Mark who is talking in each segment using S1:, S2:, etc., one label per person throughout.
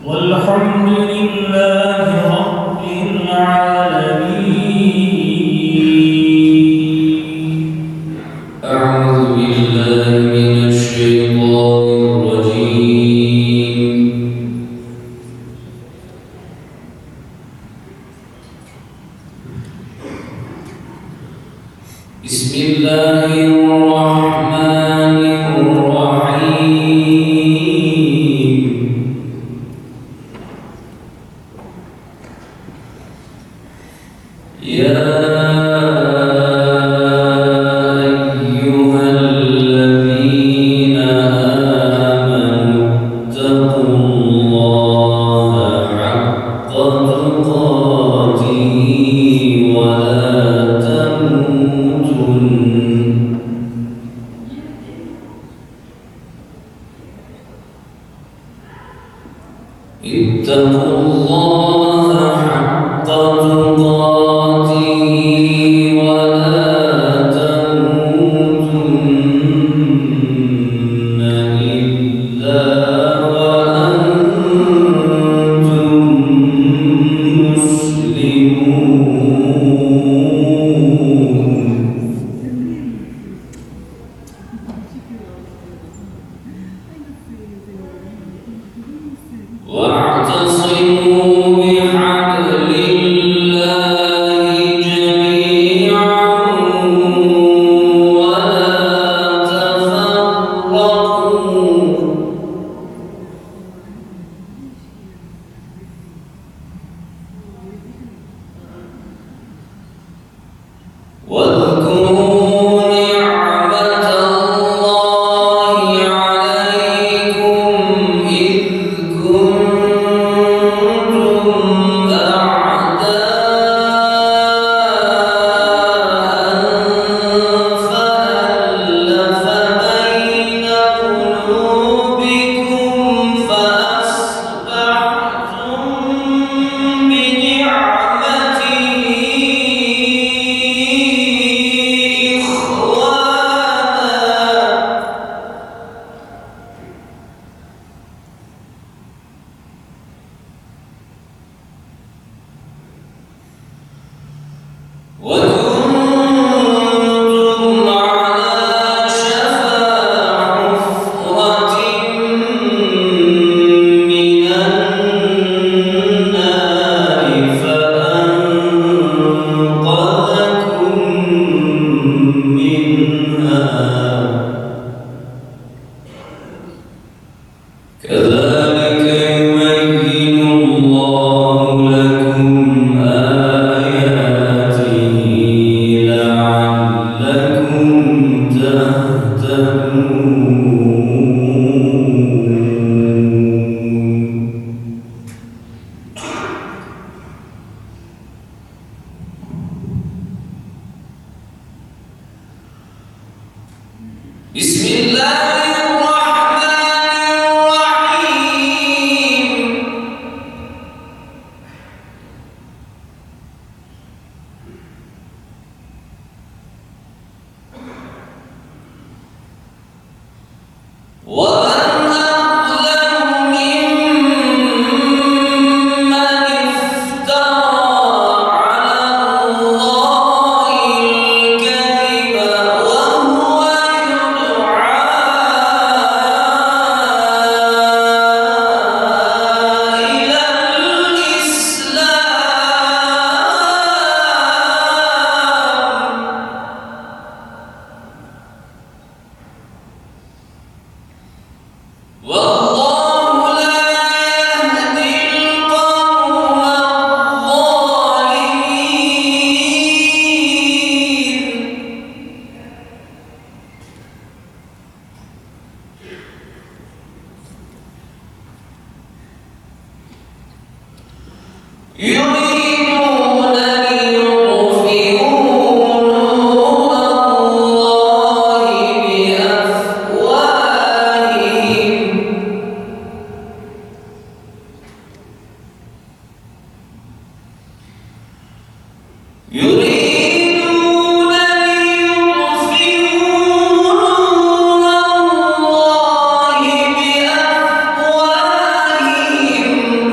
S1: والحمد لله رب العالمين. أعوذ بالله من الشيطان الرجيم. بسم الله الرحمن الرحيم. يا أيها الذين آمنوا اتقوا الله حق تقاته ولا تموتن اتقوا الله حق تقاته ولا تموتن إلا وأنتم مسلمون. واعتصموا بحبل الله جميعا ولا تفرقوا. واذكروا نعمة الله عليكم إذ كنتم أعداء فألف بين قلوبكم فأصبحتم بنعمته إخوانا. وكنتم على شفا حفرة من النار فأنقذكم منها. كذلك يبين الله لكم آياته لعلكم تهتدون. بسم الله الرحمن الرحيم. ومن أظلم ممن افترى على الله الكذب وهو يدعى إلى الإسلام. والله لا يهدي القوم الظالمين. يريدون ليطفئوا نور الله بأفواههم يريدون ليطفئوا نور الله بأفواههم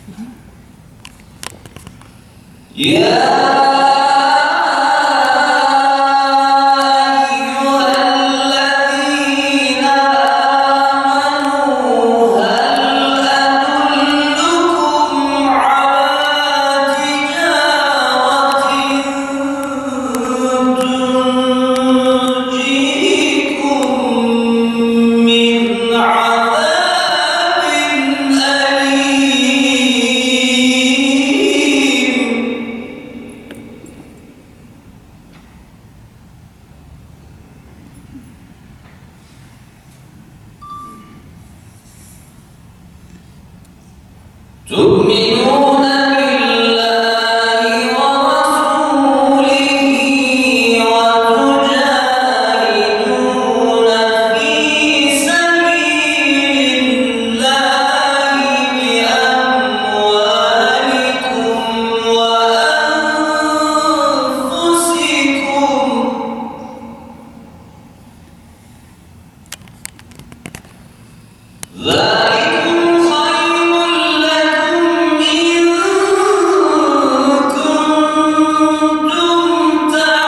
S1: تؤمنون بالله ورسوله وتجاهدون في سبيل الله بأموالكم وأنفسكم ذلكم خير لكم إن كنتم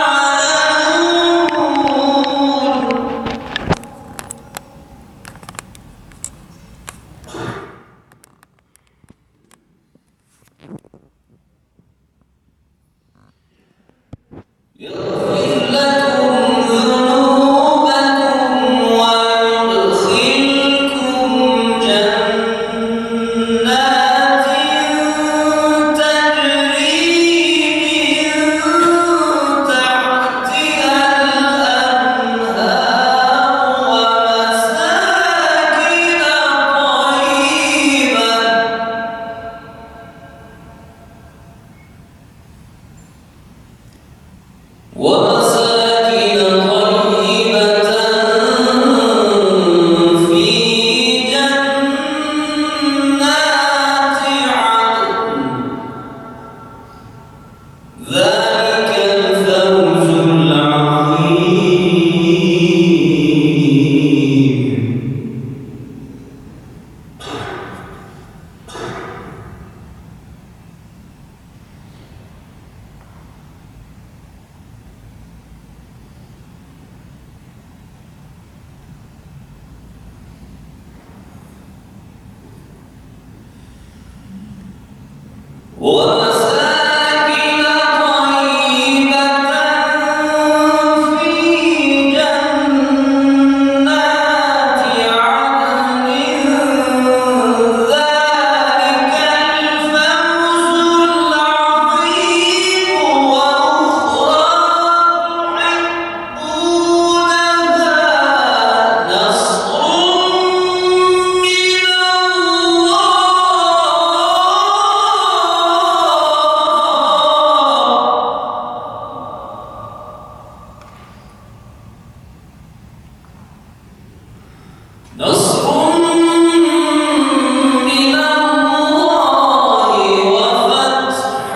S1: تعلمون يغفر لكم ذنوبكم ويدخلكم جنات تجري من تحتها الأنهار ومساكن طيبة في جنات عدن ذلك الفوز العظيم ومساكن طيبة في جنات عدن ذلك الفوز العظيم وأخرى تحبونها نصر من الله وفتح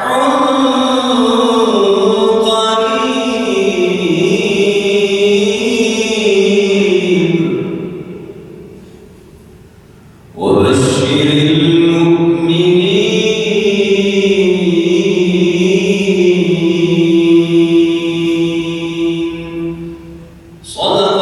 S1: قريب وبشر المؤمنين صدق